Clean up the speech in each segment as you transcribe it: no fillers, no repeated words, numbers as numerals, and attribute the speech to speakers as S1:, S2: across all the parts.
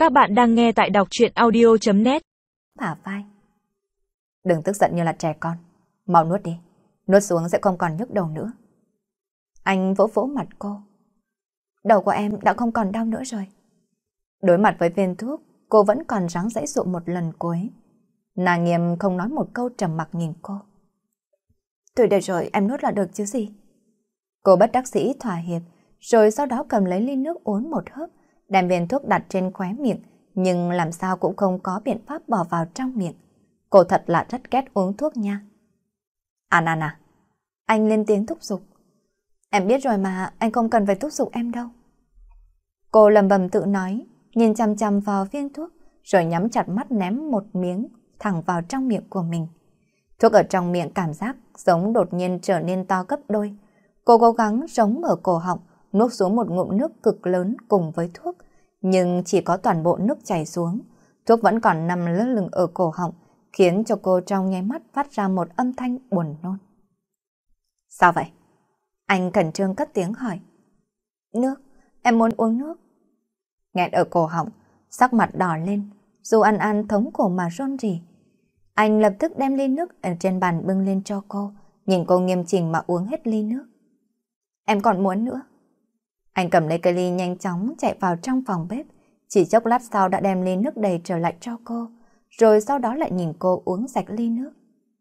S1: Các bạn đang nghe tại đọc truyện audio.net.
S2: Bả vai. Đừng tức giận như là trẻ con. Mau nuốt đi. Nuốt xuống sẽ không còn nhức đầu nữa. Anh vỗ vỗ mặt cô. Đầu của em đã không còn đau nữa rồi. Đối mặt với viên thuốc, cô vẫn còn ráng giãy dụ một lần cuối. Nàng Nghiêm không nói một câu, trầm mặc nhìn cô. Thôi được rồi, em nuốt là được chứ gì. Cô bất đắc dĩ thỏa hiệp, rồi sau đó cầm lấy ly nước uống một hớp, đem viên thuốc đặt trên khóe miệng, nhưng làm sao cũng không có biện pháp bỏ vào trong miệng. Cô thật là rất ghét uống thuốc nha. À. Anh lên tiếng thúc giục. Em biết rồi mà, anh không cần phải thúc giục em đâu. Cô lầm bầm tự nói, nhìn chằm chằm vào viên thuốc, rồi nhắm chặt mắt ném một miếng thẳng vào trong miệng của mình. Thuốc ở trong miệng cảm giác giống đột nhiên trở nên to gấp đôi. Cô cố gắng giống mở cổ họng, nuốt xuống một ngụm nước cực lớn cùng với thuốc, nhưng chỉ có toàn bộ nước chảy xuống. Thuốc vẫn còn nằm lơ lửng ở cổ họng, khiến cho cô trong nháy mắt phát ra một âm thanh buồn nôn. Sao vậy? Anh khẩn trương cất tiếng hỏi. Nước, em muốn uống nước. Nghẹn ở cổ họng, sắc mặt đỏ lên, dù An thống cổ mà run rỉ. Anh lập tức đem ly nước ở trên bàn bưng lên cho cô, nhìn cô nghiêm chỉnh mà uống hết ly nước. Em còn muốn nữa. Anh cầm lấy cái ly nhanh chóng chạy vào trong phòng bếp, chỉ chốc lát sau đã đem ly nước đầy trở lại cho cô, rồi sau đó lại nhìn cô uống sạch ly nước.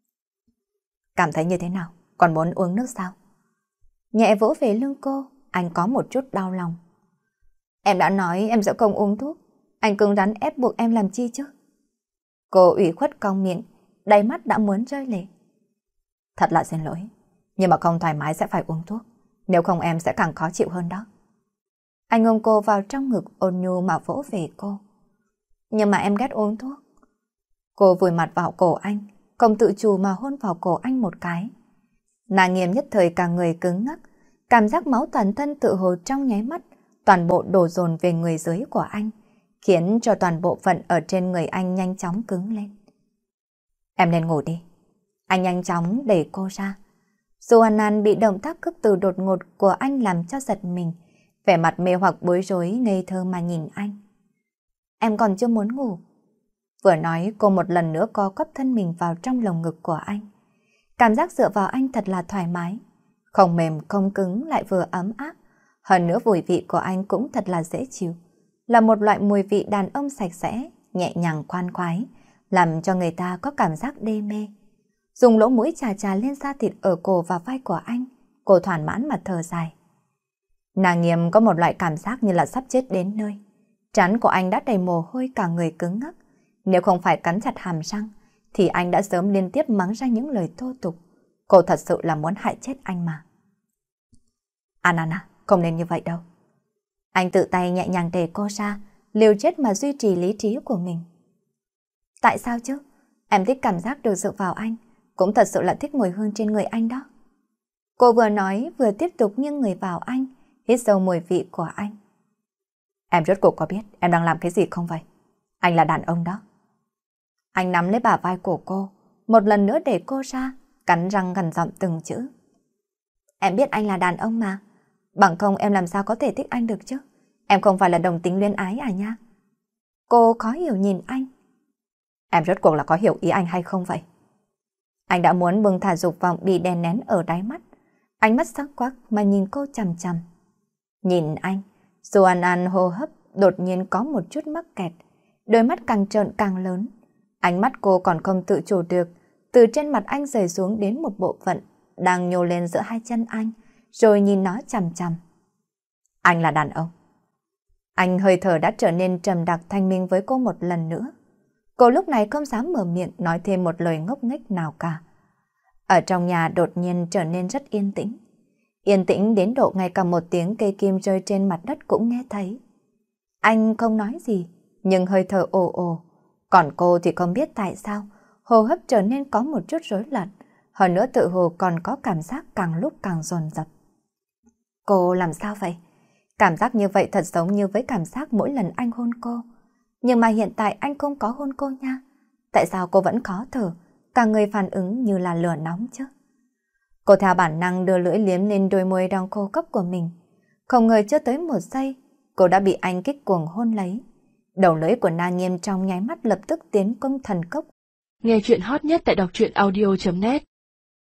S2: Cảm thấy như thế nào? Còn muốn uống nước sao? Nhẹ vỗ về lưng cô, anh có một chút đau lòng. Em đã nói em sẽ không uống thuốc, anh cứng rắn ép buộc em làm chi chứ? Cô ủy khuất cong miệng, đáy mắt đã muốn rơi lệ. Thật là xin lỗi, nhưng mà không thoải mái sẽ phải uống thuốc, nếu không em sẽ càng khó chịu hơn đó. Anh ôm cô vào trong ngực ôn nhu mà vỗ về cô. Nhưng mà em ghét uống thuốc. Cô vùi mặt vào cổ anh, không tự chủ mà hôn vào cổ anh một cái. Nàng Nghiêm nhất thời cả người cứng ngắc, cảm giác máu toàn thân tự hồ trong nháy mắt, toàn bộ đổ dồn về người dưới của anh, khiến cho toàn bộ phận ở trên người anh nhanh chóng cứng lên. Em nên ngủ đi. Anh nhanh chóng đẩy cô ra. Dù An bị động tác cướp từ đột ngột của anh làm cho giật mình, vẻ mặt mê hoặc bối rối ngây thơ mà nhìn anh. Em còn chưa muốn ngủ. Vừa nói cô một lần nữa co quắp thân mình vào trong lồng ngực của anh. Cảm giác dựa vào anh thật là thoải mái, không mềm không cứng lại vừa ấm áp. Hơn nữa mùi vị của anh cũng thật là dễ chịu, là một loại mùi vị đàn ông sạch sẽ, nhẹ nhàng khoan khoái, làm cho người ta có cảm giác đê mê. Dùng lỗ mũi chà chà lên da thịt ở cổ và vai của anh, cô thỏa mãn mà thở dài. Nàng Nghiêm có một loại cảm giác như là sắp chết đến nơi. Trán của anh đã đầy mồ hôi, cả người cứng ngắc. Nếu không phải cắn chặt hàm răng, thì anh đã sớm liên tiếp mắng ra những lời thô tục. Cô thật sự là muốn hại chết anh mà. An, không nên như vậy đâu. Anh tự tay nhẹ nhàng đẩy cô ra, liều chết mà duy trì lý trí của mình. Tại sao chứ? Em thích cảm giác được dựa vào anh, cũng thật sự là thích mùi hương trên người anh đó. Cô vừa nói vừa tiếp tục nghiêng người vào anh, hít sâu mùi vị của anh. Em rốt cuộc có biết em đang làm cái gì không vậy? Anh là đàn ông đó. Anh nắm lấy bả vai của cô, một lần nữa để cô ra, cắn răng gằn giọng từng chữ. Em biết anh là đàn ông mà, bằng không em làm sao có thể thích anh được chứ? Em không phải là đồng tính luyến ái à nha? Cô khó hiểu nhìn anh. Em rốt cuộc là có hiểu ý anh hay không vậy? Anh đã muốn bừng thả dục vọng bị đè nén ở đáy mắt, ánh mắt sắc quắc mà nhìn cô chằm chằm. Nhìn anh, dù An hô hấp đột nhiên có một chút mắc kẹt, đôi mắt càng trợn càng lớn. Ánh mắt cô còn không tự chủ được, từ trên mặt anh rời xuống đến một bộ phận đang nhô lên giữa hai chân anh, rồi nhìn nó chằm chằm. Anh là đàn ông. Anh hơi thở đã trở nên trầm đặc thanh minh với cô một lần nữa. Cô lúc này không dám mở miệng nói thêm một lời ngốc nghếch nào cả. Ở trong nhà đột nhiên trở nên rất yên tĩnh. Yên tĩnh đến độ ngay cả một tiếng cây kim rơi trên mặt đất cũng nghe thấy. Anh không nói gì, nhưng hơi thở ồ ồ. Còn cô thì không biết tại sao, hô hấp trở nên có một chút rối loạn. Hơn nữa tự hồ còn có cảm giác càng lúc càng dồn dập. Cô làm sao vậy? Cảm giác như vậy thật giống như với cảm giác mỗi lần anh hôn cô. Nhưng mà hiện tại anh không có hôn cô nha. Tại sao cô vẫn khó thở, cả người phản ứng như là lửa nóng chứ? Cô theo bản năng đưa lưỡi liếm lên đôi môi đang khô cốc của mình. Không ngờ chưa tới một giây, cô đã bị anh kích cuồng hôn lấy. Đầu lưỡi của Na Nghiêm trong nháy mắt lập tức tiến công thần cốc.
S1: Nghe chuyện hot nhất tại đọc truyện audio.net